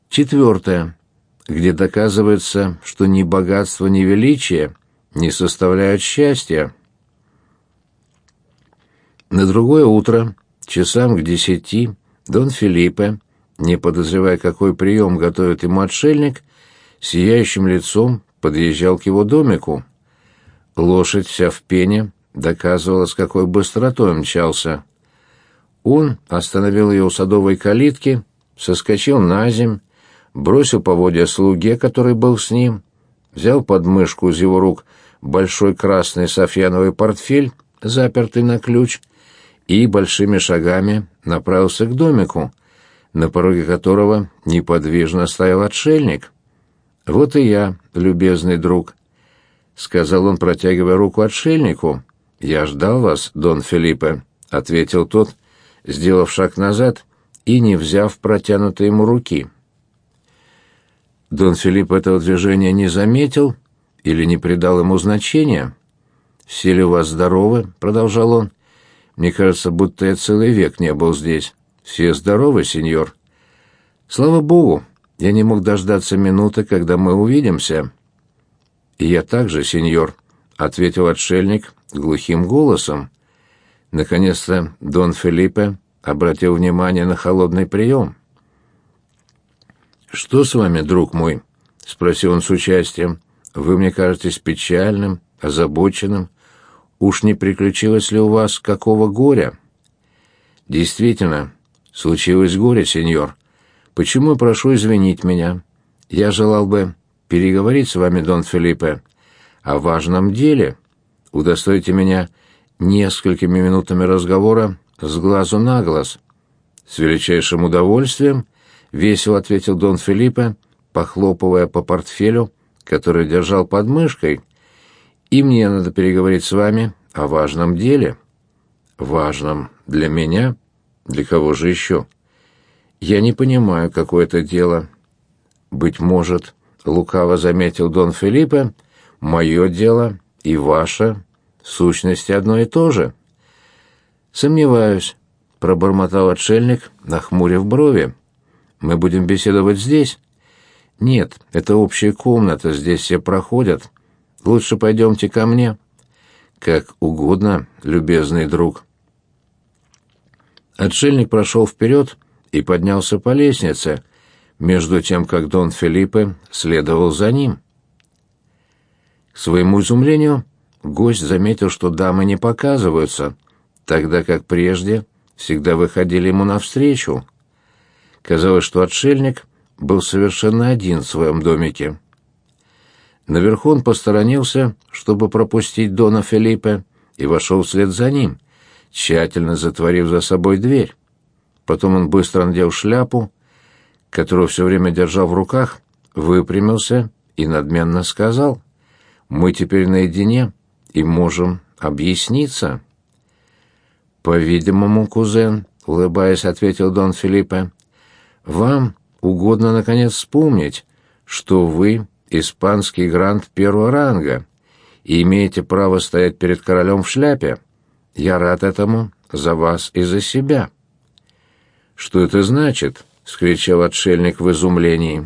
Четвертое, где доказывается, что ни богатство, ни величие не составляют счастья. На другое утро, часам к 10, Дон Фелипе, не подозревая, какой прием готовит ему отшельник, сияющим лицом подъезжал к его домику. Лошадь вся в пене доказывала, с какой быстротой мчался. Он остановил ее у садовой калитки, соскочил наземь, бросил поводья слуге, который был с ним, взял под мышку из его рук большой красный софьяновый портфель, запертый на ключ, и большими шагами направился к домику, на пороге которого неподвижно стоял отшельник. «Вот и я, любезный друг», — сказал он, протягивая руку отшельнику. «Я ждал вас, Дон Фелипе», — ответил тот, сделав шаг назад и не взяв протянутой ему руки. Дон Фелипе этого движения не заметил или не придал ему значения. «Все ли у вас здоровы?» — продолжал он. «Мне кажется, будто я целый век не был здесь. Все здоровы, сеньор?» «Слава богу, я не мог дождаться минуты, когда мы увидимся». «И я также, сеньор», — ответил отшельник глухим голосом. Наконец-то Дон Фелипе обратил внимание на холодный прием. «Что с вами, друг мой?» — спросил он с участием. «Вы мне кажетесь печальным, озабоченным. Уж не приключилось ли у вас какого горя?» «Действительно, случилось горе, сеньор. Почему, прошу извинить меня? Я желал бы переговорить с вами, Дон Фелипе, о важном деле. Удостойте меня несколькими минутами разговора с глазу на глаз». «С величайшим удовольствием», — весело ответил Дон Фелипе, похлопывая по портфелю, который держал под мышкой. «И мне надо переговорить с вами о важном деле». «Важном для меня? Для кого же еще?» «Я не понимаю, какое это дело». «Быть может, — лукаво заметил Дон Фелипе, — мое дело и ваше в сущности одно и то же». «Сомневаюсь», — пробормотал отшельник, нахмурив брови. «Мы будем беседовать здесь?» «Нет, это общая комната, здесь все проходят. Лучше пойдемте ко мне». «Как угодно, любезный друг». Отшельник прошел вперед и поднялся по лестнице, между тем, как Дон Фелипе следовал за ним. К своему изумлению, гость заметил, что дамы не показываются, тогда как прежде всегда выходили ему навстречу. Казалось, что отшельник был совершенно один в своем домике. Наверху он посторонился, чтобы пропустить Дона Фелипе, и вошел вслед за ним, тщательно затворив за собой дверь. Потом он быстро надел шляпу, которую все время держал в руках, выпрямился и надменно сказал: «Мы теперь наедине и можем объясниться». «По-видимому, кузен», — улыбаясь, ответил Дон Фелипе, — «вам угодно наконец вспомнить, что вы испанский грант первого ранга и имеете право стоять перед королем в шляпе. Я рад этому за вас и за себя». «Что это значит?» — вскричал отшельник в изумлении.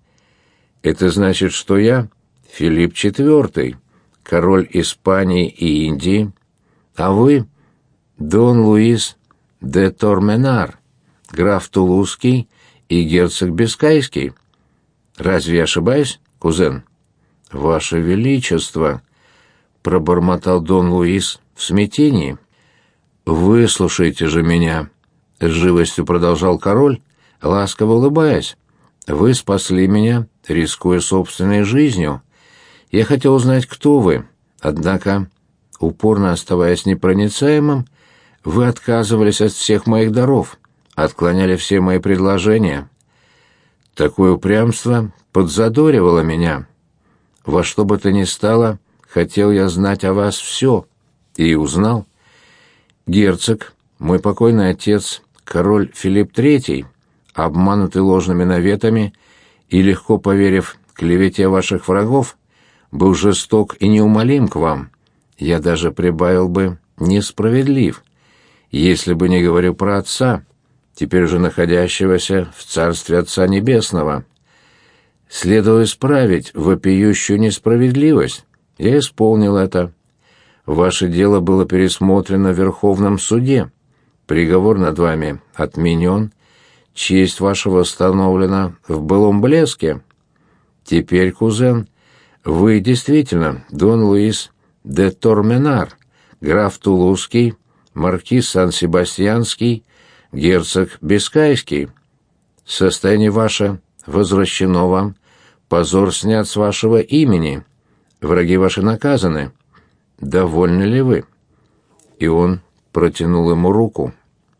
«Это значит, что я Филипп IV, король Испании и Индии, а вы Дон Луис де Торменар, граф Тулузский и герцог Бискайский. Разве я ошибаюсь, кузен?» «Ваше Величество», — пробормотал Дон Луис в смятении. «Выслушайте же меня», — с живостью продолжал король, ласково улыбаясь. «Вы спасли меня, рискуя собственной жизнью. Я хотел узнать, кто вы, однако, упорно оставаясь непроницаемым, вы отказывались от всех моих даров, отклоняли все мои предложения. Такое упрямство подзадоривало меня. Во что бы то ни стало, хотел я знать о вас все, и узнал. Герцог, мой покойный отец, король Филипп III, обманутый ложными наветами и легко поверив клевете ваших врагов, был жесток и неумолим к вам. Я даже прибавил бы несправедлив, если бы не говорю про отца, теперь уже находящегося в царстве Отца Небесного. следовало исправить вопиющую несправедливость. Я исполнил это. Ваше дело было пересмотрено в Верховном суде. Приговор над вами отменен. Честь ваша восстановлена в былом блеске. Теперь, кузен, вы действительно Дон Луис де Торменар, граф Тулузский, маркиз Сан-Себастьянский, герцог Бискайский. Состояние ваше возвращено вам, позор снят с вашего имени, враги ваши наказаны. Довольны ли вы?» И он протянул ему руку.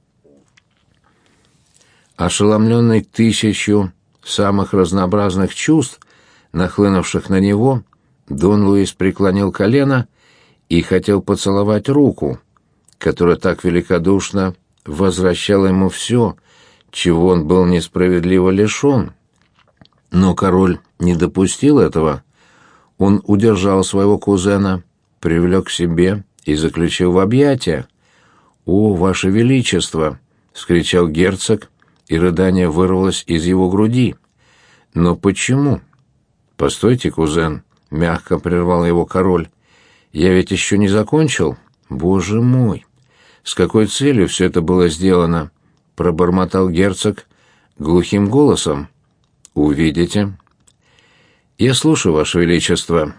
Ошеломленный тысячью самых разнообразных чувств, нахлынувших на него, Дон Луис преклонил колено и хотел поцеловать руку, которая так великодушно возвращала ему все, чего он был несправедливо лишен. Но король не допустил этого. Он удержал своего кузена, привлек к себе и заключил в объятия. «О, ваше величество!» — вскричал герцог, и рыдание вырвалось из его груди. «Но почему?» «Постойте, кузен», — мягко прервал его король. «Я ведь еще не закончил? Боже мой! С какой целью все это было сделано?» — пробормотал герцог глухим голосом. «Увидите». «Я слушаю, ваше величество».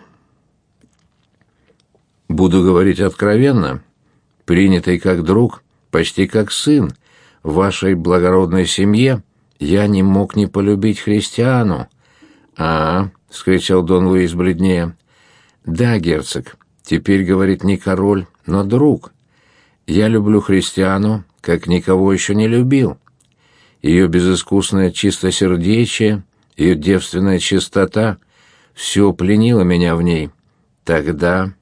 «Буду говорить откровенно. Принятый как друг, почти как сын, в вашей благородной семье, я не мог не полюбить христиану». «А-а», — вскричал Дон Луис бледнее. «Да, герцог, теперь говорит не король, но друг. Я люблю христиану, как никого еще не любил. Ее безыскусное чистосердечие, ее девственная чистота — все пленило меня в ней. Тогда,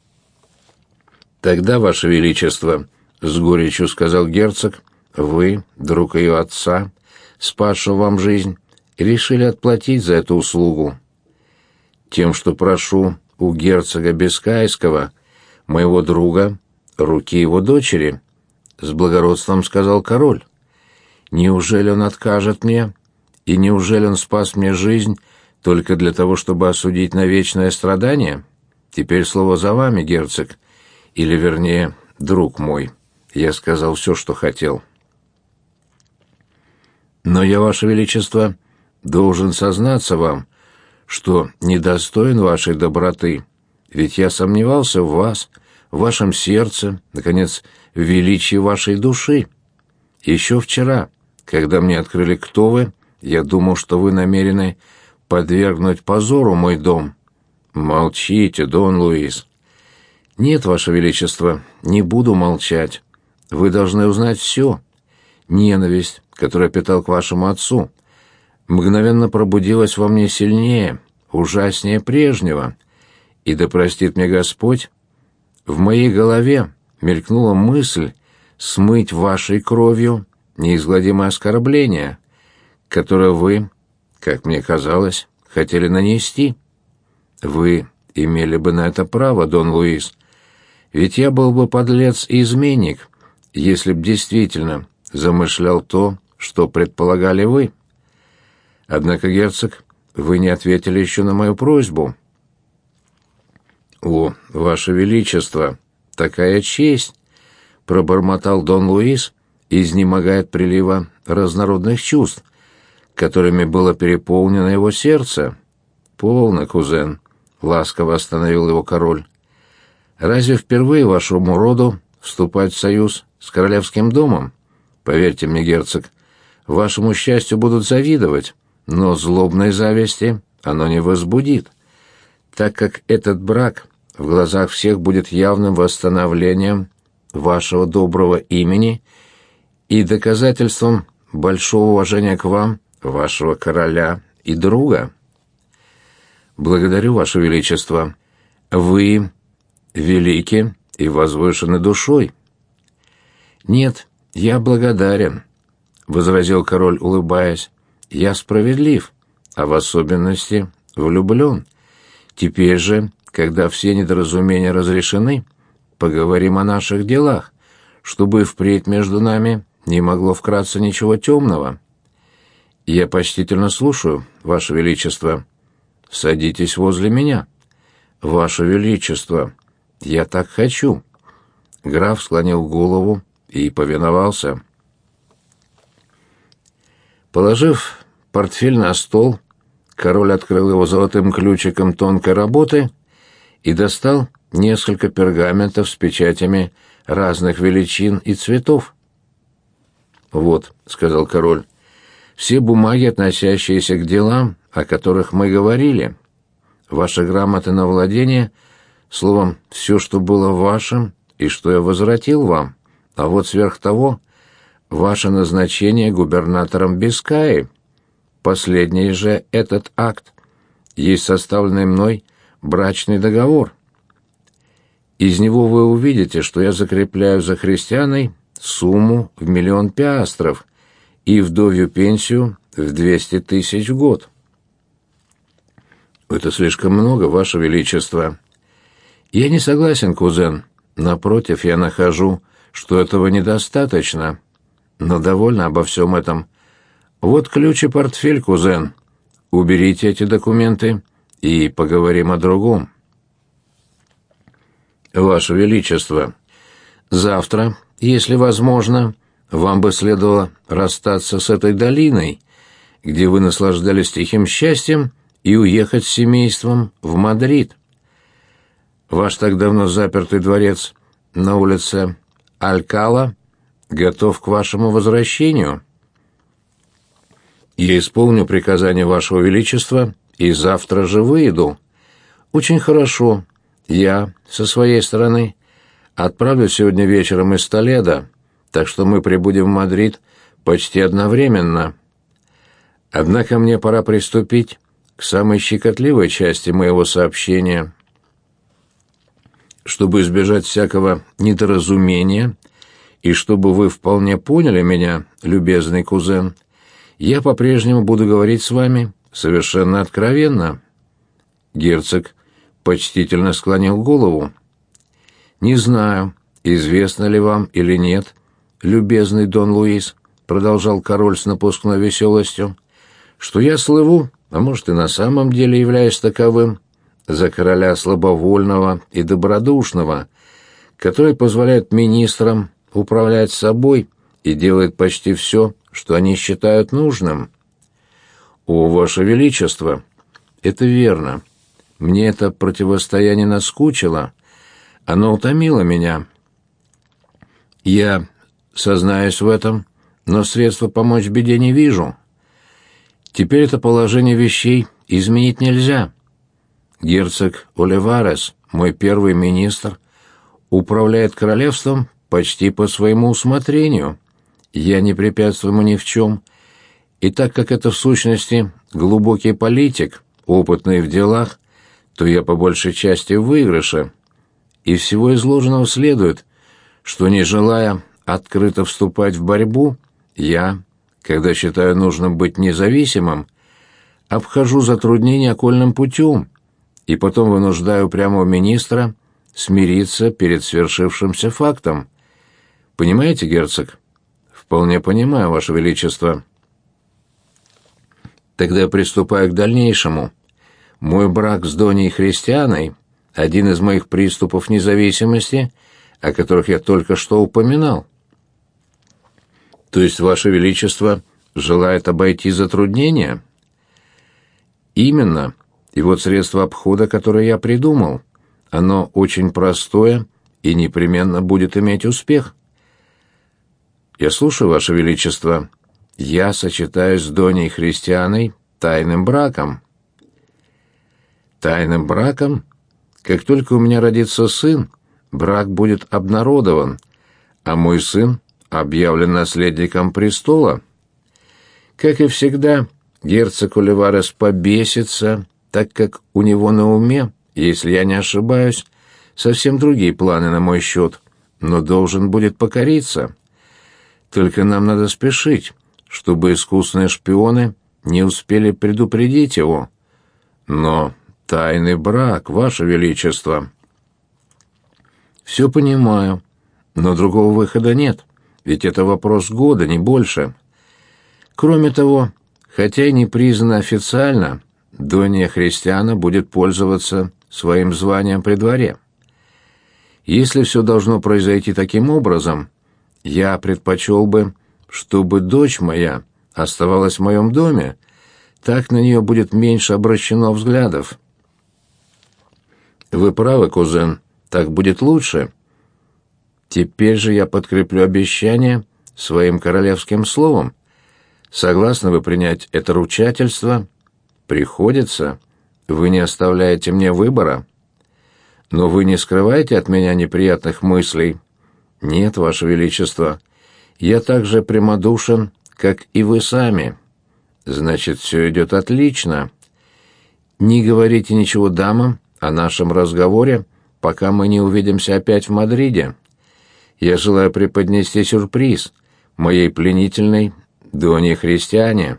ваше величество, — с горечью сказал герцог, — вы, друг ее отца, спасшего вам жизнь, решили отплатить за эту услугу тем, что прошу у герцога Бискайского, моего друга, руки его дочери, — с благородством сказал король. Неужели он откажет мне? И неужели он спас мне жизнь только для того, чтобы осудить на вечное страдание? Теперь слово за вами, герцог, или, вернее, друг мой. Я сказал все, что хотел. Но я, ваше величество, должен сознаться вам, что недостоин вашей доброты, ведь я сомневался в вас, в вашем сердце, наконец, в величии вашей души. Еще вчера, когда мне открыли, кто вы, я думал, что вы намерены подвергнуть позору мой дом. Молчите, Дон Луис. Нет, ваше величество, не буду молчать. Вы должны узнать все. Ненависть, которую я питал к вашему отцу, мгновенно пробудилась во мне сильнее, ужаснее прежнего. И да простит мне Господь, в моей голове мелькнула мысль смыть вашей кровью неизгладимое оскорбление, которое вы, как мне казалось, хотели нанести. Вы имели бы на это право, Дон Луис, ведь я был бы подлец и изменник, если б действительно замышлял то, что предполагали вы. Однако, герцог, вы не ответили еще на мою просьбу. «О, ваше величество, такая честь!» — пробормотал Дон Луис, изнемогая от прилива разнородных чувств, которыми было переполнено его сердце. «Полно, кузен», — ласково остановил его король. «Разве впервые вашему роду вступать в союз с королевским домом? Поверьте мне, герцог, вашему счастью будут завидовать, но злобной зависти оно не возбудит, так как этот брак в глазах всех будет явным восстановлением вашего доброго имени и доказательством большого уважения к вам, вашего короля и друга». «Благодарю, ваше величество. Вы велики и возвышены душой». «Нет, я благодарен», — возразил король, улыбаясь. «Я справедлив, а в особенности влюблен. Теперь же, когда все недоразумения разрешены, поговорим о наших делах, чтобы впредь между нами не могло вкраться ничего темного». «Я почтительно слушаю, Ваше Величество». «Садитесь возле меня». «Ваше Величество, я так хочу». Граф склонил голову и повиновался. Положив портфель на стол, король открыл его золотым ключиком тонкой работы и достал несколько пергаментов с печатями разных величин и цветов. «Вот», — сказал король, — «все бумаги, относящиеся к делам, о которых мы говорили. Ваши грамоты на владение, словом, все, что было вашим и что я возвратил вам, а вот сверх того ваше назначение губернатором Бискайи. Последний же этот акт есть составленный мной брачный договор. Из него вы увидите, что я закрепляю за христианой сумму в 1 000 000 пиастров и вдовью пенсию в 200 000 в год». «Это слишком много, Ваше Величество». «Я не согласен, кузен. Напротив, я нахожу, что этого недостаточно. Но довольно обо всем этом. Вот ключ и портфель, кузен. Уберите эти документы и поговорим о другом». «Ваше Величество, завтра, если возможно, вам бы следовало расстаться с этой долиной, где вы наслаждались тихим счастьем, и уехать с семейством в Мадрид. Ваш так давно запертый дворец на улице Алькала готов к вашему возвращению. Я исполню приказание Вашего Величества и завтра же выйду. Очень хорошо. Я, со своей стороны, отправлюсь сегодня вечером из Толедо, так что мы прибудем в Мадрид почти одновременно. Однако мне пора приступить к самой щекотливой части моего сообщения. Чтобы избежать всякого недоразумения и чтобы вы вполне поняли меня, любезный кузен, я по-прежнему буду говорить с вами совершенно откровенно». Герцог почтительно склонил голову. «Не знаю, известно ли вам или нет, любезный Дон Луис», — продолжал король с напускной веселостью, — «что я слыву, а может и на самом деле являюсь таковым, за короля слабовольного и добродушного, который позволяет министрам управлять собой и делает почти все, что они считают нужным». «О, Ваше Величество, это верно. Мне это противостояние наскучило. Оно утомило меня. Я сознаюсь в этом, но средства помочь беде не вижу. Теперь это положение вещей изменить нельзя. Герцог Оливарес, мой первый министр, управляет королевством почти по своему усмотрению. Я не препятствую ему ни в чем. И так как это в сущности глубокий политик, опытный в делах, то я по большей части в выигрыше. Из всего изложенного следует, что, не желая открыто вступать в борьбу, я, когда считаю нужным быть независимым, обхожу затруднения окольным путем и потом вынуждаю упрямого министра смириться перед свершившимся фактом. Понимаете, герцог? Вполне понимаю, Ваше Величество. Тогда я приступаю к дальнейшему. Мой брак с Доней Христианой — один из моих приступов независимости, о которых я только что упоминал. То есть Ваше Величество желает обойти затруднения? Именно. И вот средство обхода, которое я придумал. Оно очень простое и непременно будет иметь успех. Я слушаю, Ваше Величество. Я сочетаюсь с Доней Христианой тайным браком. Тайным браком? Как только у меня родится сын, брак будет обнародован, а мой сын объявлен наследником престола. Как и всегда, герцог Оливарес побесится, так как у него на уме, если я не ошибаюсь, совсем другие планы на мой счет, но должен будет покориться. Только нам надо спешить, чтобы искусные шпионы не успели предупредить его. Но тайный брак, Ваше Величество. Все понимаю, но другого выхода нет, ведь это вопрос года, не больше. Кроме того, Хотя и не признана официально, Донья Христиана будет пользоваться своим званием при дворе. Если все должно произойти таким образом, я предпочел бы, чтобы дочь моя оставалась в моем доме, так на нее будет меньше обращено взглядов. Вы правы, кузен, так будет лучше. Теперь же я подкреплю обещание своим королевским словом. Согласны вы принять это ручательство? Приходится. Вы не оставляете мне выбора. Но вы не скрываете от меня неприятных мыслей? Нет, Ваше Величество. Я так же прямодушен, как и вы сами. Значит, все идет отлично. Не говорите ничего дамам о нашем разговоре, пока мы не увидимся опять в Мадриде. Я желаю преподнести сюрприз моей пленительной Донье Христиане.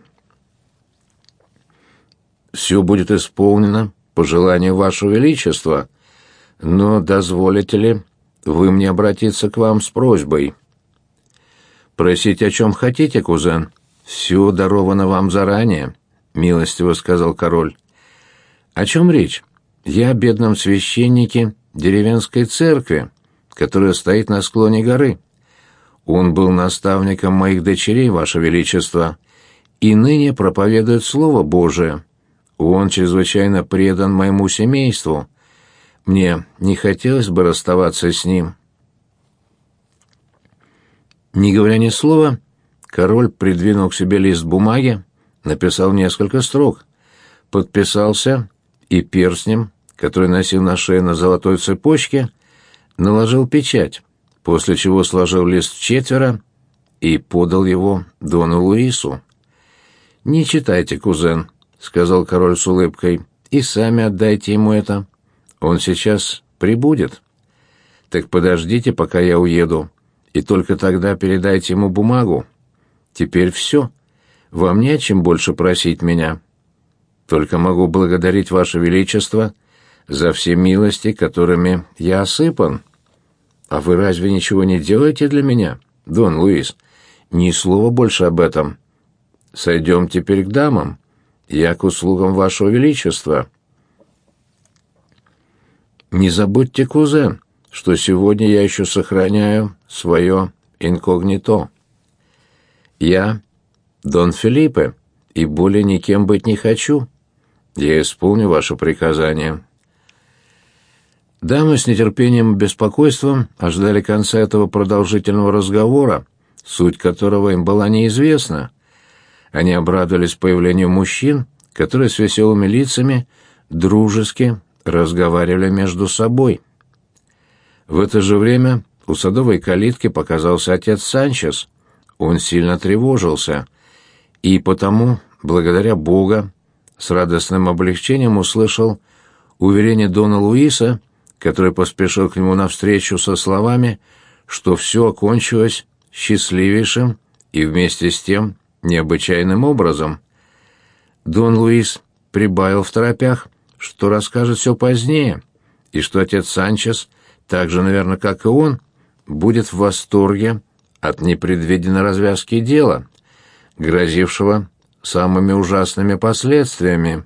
Все будет исполнено по желанию Вашего Величества, но дозволите ли вы мне обратиться к вам с просьбой? Просите о чем хотите, кузен. Все даровано вам заранее, милостиво сказал король. О чем речь? Я о бедном священнике деревенской церкви, которая стоит на склоне горы. Он был наставником моих дочерей, Ваше Величество, и ныне проповедует Слово Божие. Он чрезвычайно предан моему семейству. Мне не хотелось бы расставаться с ним. Не говоря ни слова, король придвинул к себе лист бумаги, написал несколько строк, подписался и перстнем, который носил на шее на золотой цепочке, наложил печать, после чего сложил лист вчетверо и подал его Дону Луису. «Не читайте, кузен», — сказал король с улыбкой, — «и сами отдайте ему это. Он сейчас прибудет. Так подождите, пока я уеду, и только тогда передайте ему бумагу. Теперь все. Вам не о чем больше просить меня. Только могу благодарить Ваше Величество за все милости, которыми я осыпан. А вы разве ничего не делаете для меня, Дон Луис? Ни слова больше об этом. Сойдем теперь к дамам. Я к услугам Вашего Величества». «Не забудьте, кузен, что сегодня я еще сохраняю свое инкогнито. Я Дон Фелипе, и более никем быть не хочу. Я исполню ваше приказание». Дамы с нетерпением и беспокойством ожидали конца этого продолжительного разговора, суть которого им была неизвестна. Они обрадовались появлению мужчин, которые с веселыми лицами дружески разговаривали между собой. В это же время у садовой калитки показался отец Санчес. Он сильно тревожился, и потому, благодаря Богу, с радостным облегчением услышал уверение Дона Луиса, который поспешил к нему навстречу со словами, что все окончилось счастливейшим и вместе с тем необычайным образом. Дон Луис прибавил второпях, что расскажет все позднее, и что отец Санчес, так же, наверное, как и он, будет в восторге от непредвиденной развязки дела, грозившего самыми ужасными последствиями.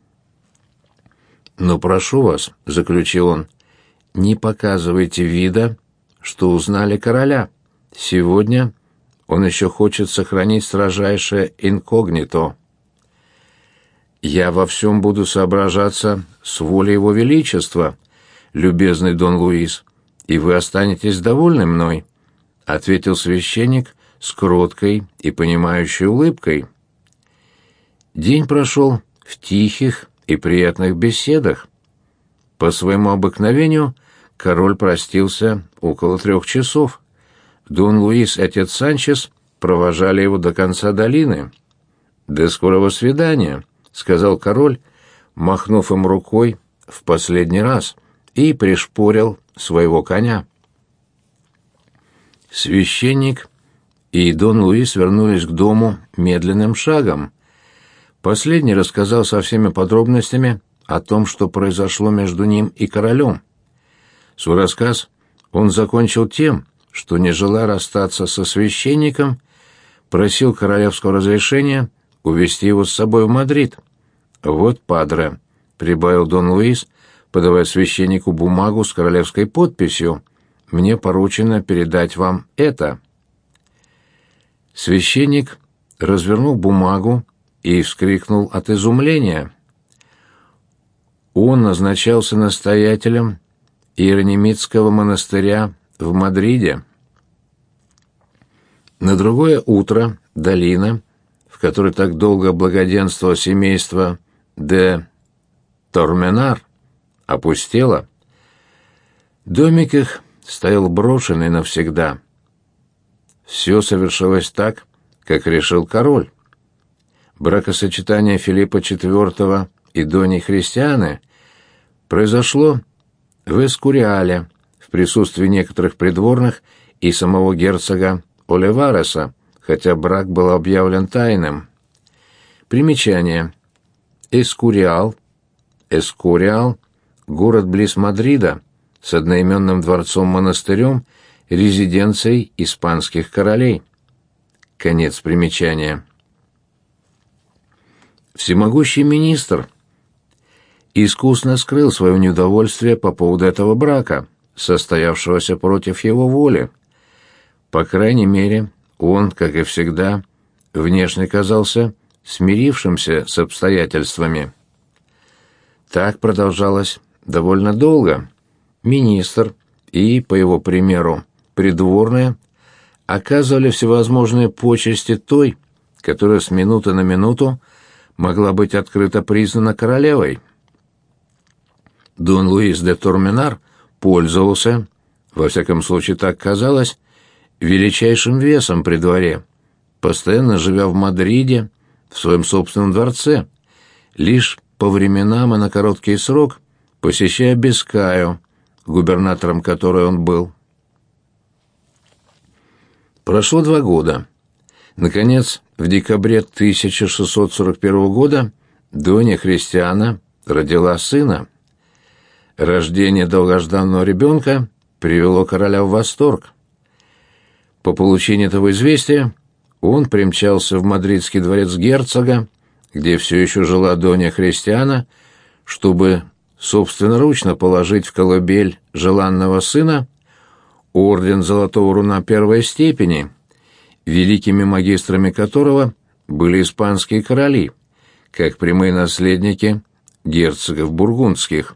«Но прошу вас», — заключил он, — «не показывайте вида, что узнали короля. Сегодня он еще хочет сохранить строжайшее инкогнито. Я во всем буду соображаться с волей его величества, любезный Дон Луис, и вы останетесь довольны мной», — ответил священник с кроткой и понимающей улыбкой. День прошел в тихих и приятных беседах. По своему обыкновению король простился около 3 часов. Дон Луис и отец Санчес провожали его до конца долины. «До скорого свидания», — сказал король, махнув им рукой в последний раз, и пришпорил своего коня. Священник и Дон Луис вернулись к дому медленным шагом. Последний рассказал со всеми подробностями о том, что произошло между ним и королем. Свой рассказ он закончил тем, что, не желая расстаться со священником, просил королевского разрешения увезти его с собой в Мадрид. «Вот, падре», — прибавил Дон Луис, подавая священнику бумагу с королевской подписью, — «мне поручено передать вам это». Священник развернул бумагу и вскрикнул от изумления. Он назначался настоятелем Иеронимитского монастыря в Мадриде. На другое утро долина, в которой так долго благоденствовало семейство де Торменар, опустела. Домик их стоял брошенный навсегда. Все совершилось так, как решил король. Бракосочетание Филиппа IV и Дони Христианы произошло в Эскуриале в присутствии некоторых придворных и самого герцога Оливареса, хотя брак был объявлен тайным. Примечание. Эскуриал. Город близ Мадрида, с одноименным дворцом-монастырем, резиденцией испанских королей. Конец примечания. Всемогущий министр искусно скрыл свое неудовольствие по поводу этого брака, состоявшегося против его воли. По крайней мере, он, как и всегда, внешне казался смирившимся с обстоятельствами. Так продолжалось довольно долго. Министр и, по его примеру, придворные оказывали всевозможные почести той, которая с минуты на минуту могла быть открыто признана королевой. Дон Луис де Торменар пользовался, во всяком случае так казалось, величайшим весом при дворе, постоянно живя в Мадриде, в своем собственном дворце, лишь по временам и на короткий срок посещая Бискайю, губернатором которой он был. Прошло 2 года. Наконец, в декабре 1641 года Донья Христиана родила сына. Рождение долгожданного ребенка привело короля в восторг. По получении этого известия он примчался в мадридский дворец герцога, где все еще жила Донья Христиана, чтобы собственноручно положить в колыбель желанного сына орден Золотого Руна I степени, великими магистрами которого были испанские короли, как прямые наследники герцогов бургундских.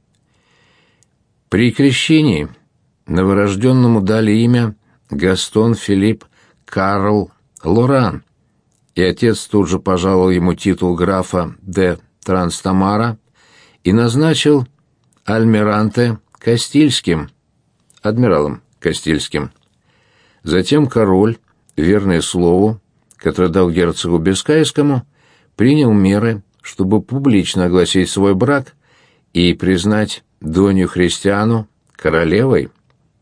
При крещении новорожденному дали имя Гастон Филипп Карл Лоран, и отец тут же пожаловал ему титул графа де Транстамара и назначил альмиранте Кастильским, адмиралом Кастильским. Затем король, верный слову, которое дал герцогу Бискайскому, принял меры, чтобы публично огласить свой брак и признать Донью Христиану королевой.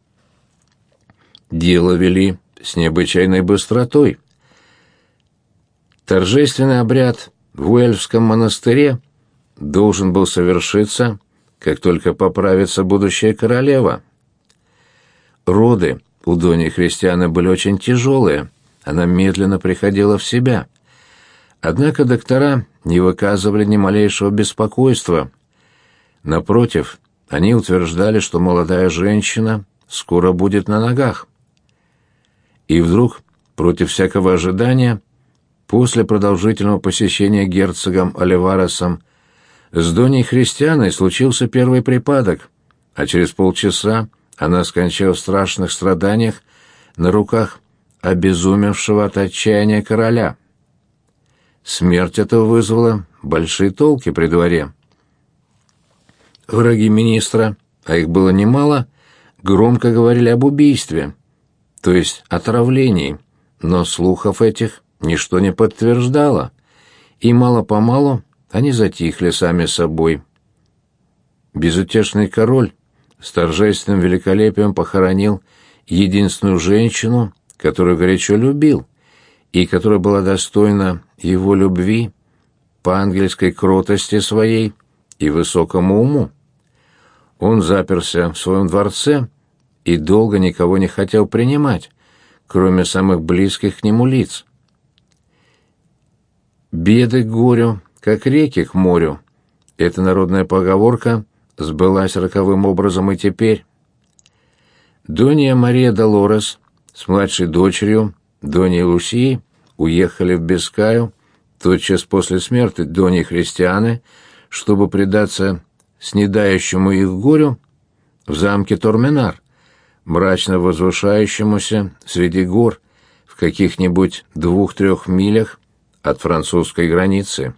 Дело вели с необычайной быстротой. Торжественный обряд в Уэльском монастыре должен был совершиться, как только поправится будущая королева. Роды у Доньи Христианы были очень тяжелые, она медленно приходила в себя. Однако доктора не выказывали ни малейшего беспокойства. Напротив, они утверждали, что молодая женщина скоро будет на ногах. И вдруг, против всякого ожидания, после продолжительного посещения герцогом Оливаресом, с Доньей Христианой случился первый припадок, а через полчаса она скончалась в страшных страданиях на руках обезумевшего от отчаяния короля. Смерть эта вызвала большие толки при дворе. Враги министра, а их было немало, громко говорили об убийстве, то есть отравлении, но слухов этих ничто не подтверждало, и мало-помалу они затихли сами собой. Безутешный король с торжественным великолепием похоронил единственную женщину, которую горячо любил, и которая была достойна его любви по ангельской кротости своей и высокому уму. Он заперся в своем дворце и долго никого не хотел принимать, кроме самых близких к нему лиц. Беды к горю, как реки к морю. Эта народная поговорка сбылась роковым образом и теперь. Донья Мария Долорес с младшей дочерью, Доньей Лусией, уехали в Бискаю тотчас после смерти Доньи Христианы, чтобы предаться снедающему их горю в замке Торменар, мрачно возвышающемуся среди гор в каких-нибудь 2-3 милях от французской границы.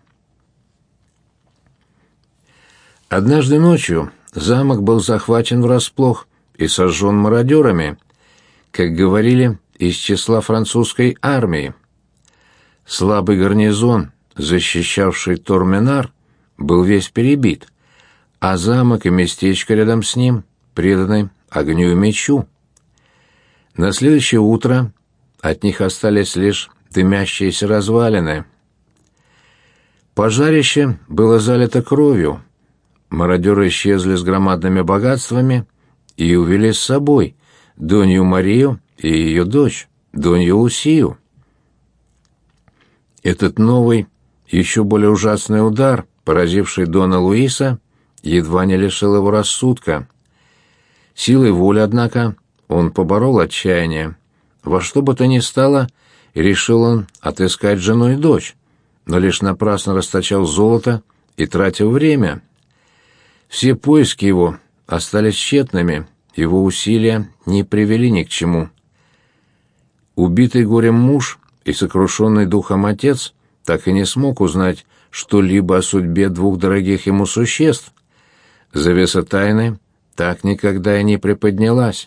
Однажды ночью замок был захвачен врасплох и сожжен мародерами, как говорили, из числа французской армии. Слабый гарнизон, защищавший Торменар, был весь перебит, а замок и местечко рядом с ним преданы огню и мечу. На следующее утро от них остались лишь дымящиеся развалины. Пожарище было залито кровью. Мародеры исчезли с громадными богатствами и увели с собой Донью Марию и ее дочь, Донью Лусию. Этот новый, еще более ужасный удар, поразивший Дона Луиса, едва не лишил его рассудка. Силой воли, однако, он поборол отчаяние. Во что бы то ни стало, решил он отыскать жену и дочь, но лишь напрасно расточал золото и тратил время. Все поиски его остались тщетными, его усилия не привели ни к чему. Убитый горем муж и сокрушенный духом отец так и не смог узнать что-либо о судьбе 2 дорогих ему существ. Завеса тайны так никогда и не приподнялась.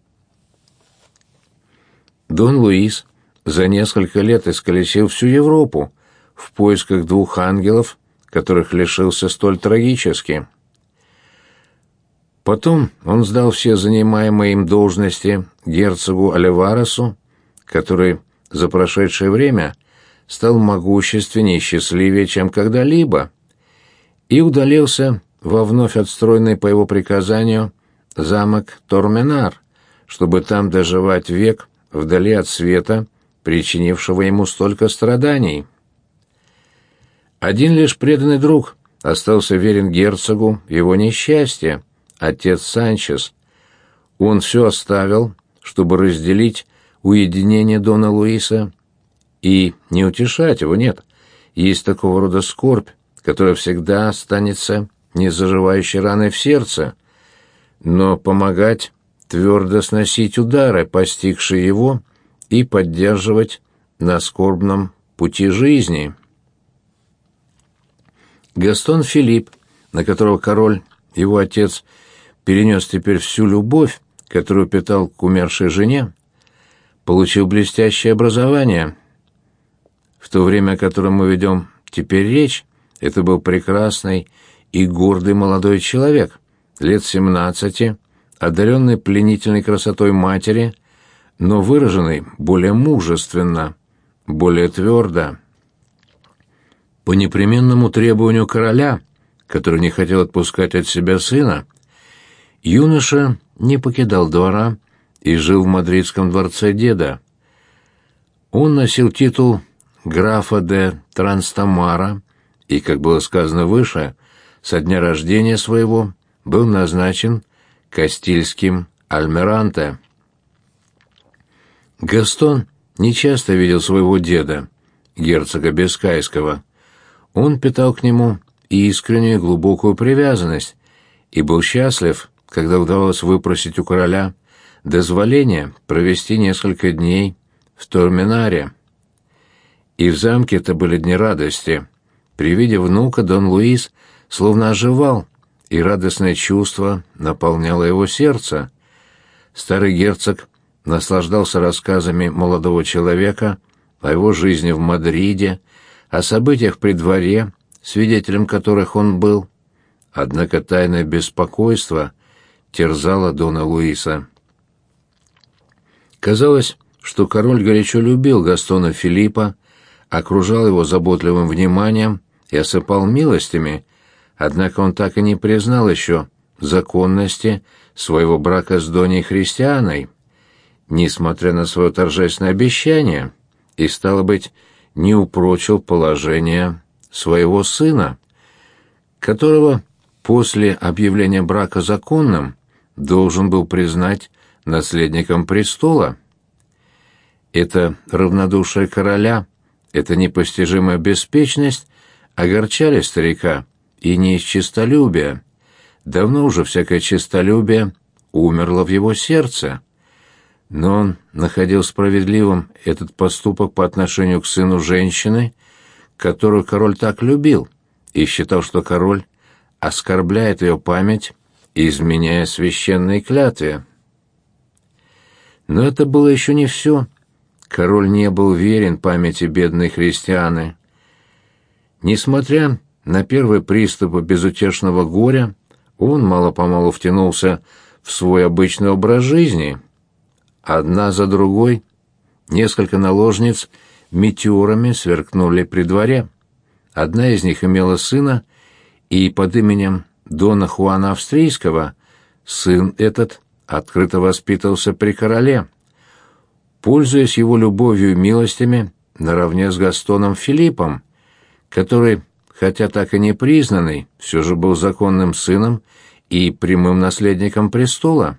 Дон Луис за несколько лет исколесил всю Европу в поисках 2 ангелов, которых лишился столь трагически. Потом он сдал все занимаемые им должности герцогу Оливаресу, который за прошедшее время стал могущественнее и счастливее, чем когда-либо, и удалился во вновь отстроенный по его приказанию замок Торменар, чтобы там доживать век вдали от света, причинившего ему столько страданий. Один лишь преданный друг остался верен герцогу в его несчастье, отец Санчес. Он все оставил, чтобы разделить уединение Дона Луиса и не утешать его, нет. Есть такого рода скорбь, которая всегда останется незаживающей раной в сердце, но помогать твердо сносить удары, постигшие его, и поддерживать на скорбном пути жизни. Гастон Филипп, на которого король, его отец, перенес теперь всю любовь, которую питал к умершей жене, получил блестящее образование. В то время, о котором мы ведем теперь речь, это был прекрасный и гордый молодой человек, лет 17, одаренный пленительной красотой матери, но выраженный более мужественно, более твердо. По непременному требованию короля, который не хотел отпускать от себя сына, юноша не покидал двора и жил в мадридском дворце деда. Он носил титул графа де Транстамара и, как было сказано выше, со дня рождения своего был назначен кастильским альмиранте. Гастон нечасто видел своего деда, герцога Бискайского. Он питал к нему искреннюю глубокую привязанность и был счастлив, когда удавалось выпросить у короля дозволение провести несколько дней в Торменаре. И в замке это были дни радости. При виде внука Дон Луис словно оживал, и радостное чувство наполняло его сердце. Старый герцог наслаждался рассказами молодого человека о его жизни в Мадриде, о событиях при дворе, свидетелем которых он был. Однако тайное беспокойство терзало Дона Луиса. Казалось, что король горячо любил Гастона Филиппа, окружал его заботливым вниманием и осыпал милостями, однако он так и не признал еще законности своего брака с Доней Христианой, несмотря на свое торжественное обещание, и, стало быть, не упрочил положение своего сына, которого после объявления брака законным должен был признать наследником престола. Это равнодушие короля, эта непостижимая беспечность огорчали старика, и не из честолюбия. Давно уже всякое честолюбие умерло в его сердце. Но он находил справедливым этот поступок по отношению к сыну женщины, которую король так любил, и считал, что король оскорбляет ее память, изменяя священной клятве. Но это было еще не все. Король не был верен памяти бедной Христианы. Несмотря на первые приступы безутешного горя, он мало-помалу втянулся в свой обычный образ жизни. Одна за другой несколько наложниц метеорами сверкнули при дворе. Одна из них имела сына, и под именем Дона Хуана Австрийского сын этот открыто воспитывался при короле, пользуясь его любовью и милостями наравне с Гастоном Филиппом, который, хотя так и не признанный, все же был законным сыном и прямым наследником престола.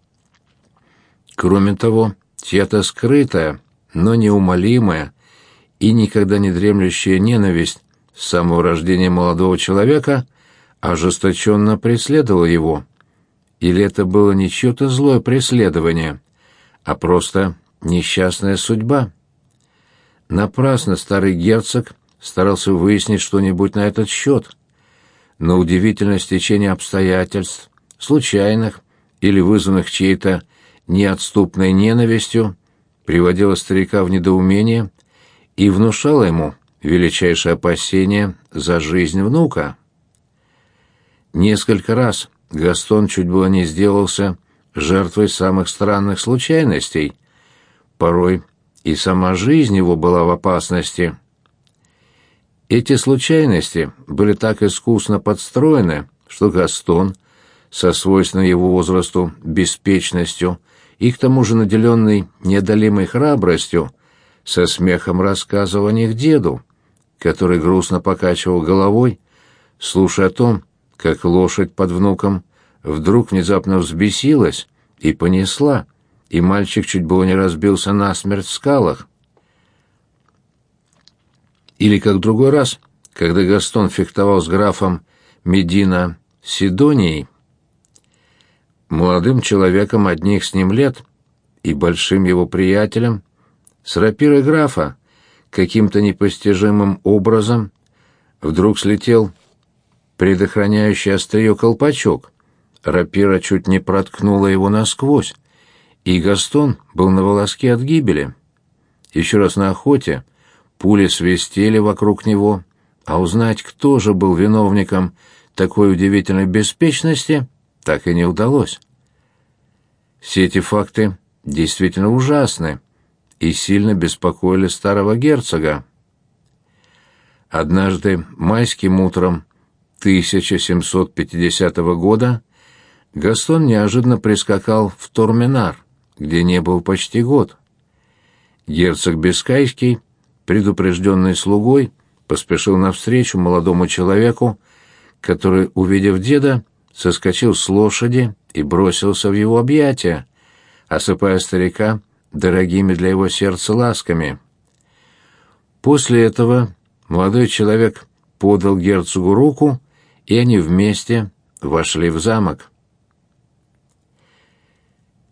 Кроме того, чья-то скрытая, но неумолимая и никогда не дремлющая ненависть с самого рождения молодого человека ожесточенно преследовала его. Или это было не чье-то злое преследование, а просто несчастная судьба? Напрасно старый герцог старался выяснить что-нибудь на этот счет. Но удивительное стечение обстоятельств, случайных или вызванных чьей-то неотступной ненавистью, приводило старика в недоумение и внушало ему величайшее опасение за жизнь внука. Несколько раз Гастон чуть было не сделался жертвой самых странных случайностей. Порой и сама жизнь его была в опасности. Эти случайности были так искусно подстроены, что Гастон, со свойственной его возрасту беспечностью и к тому же наделенный неодолимой храбростью, со смехом рассказывал о них деду, который грустно покачивал головой, слушая о том, как лошадь под внуком вдруг внезапно взбесилась и понесла, и мальчик чуть было не разбился насмерть в скалах. Или как в другой раз, когда Гастон фехтовал с графом Медина Сидонией, молодым человеком одних с ним лет и большим его приятелем, с рапирой графа, каким-то непостижимым образом вдруг слетел предохраняющий острие колпачок. Рапира чуть не проткнула его насквозь, и Гастон был на волоске от гибели. Еще раз на охоте пули свистели вокруг него, а узнать, кто же был виновником такой удивительной беспечности, так и не удалось. Все эти факты действительно ужасны и сильно беспокоили старого герцога. Однажды майским утром 1750 года Гастон неожиданно прискакал в Торменар, где не был почти год. Герцог Бискайский, предупрежденный слугой, поспешил навстречу молодому человеку, который, увидев деда, соскочил с лошади и бросился в его объятия, осыпая старика дорогими для его сердца ласками. После этого молодой человек подал герцогу руку, и они вместе вошли в замок.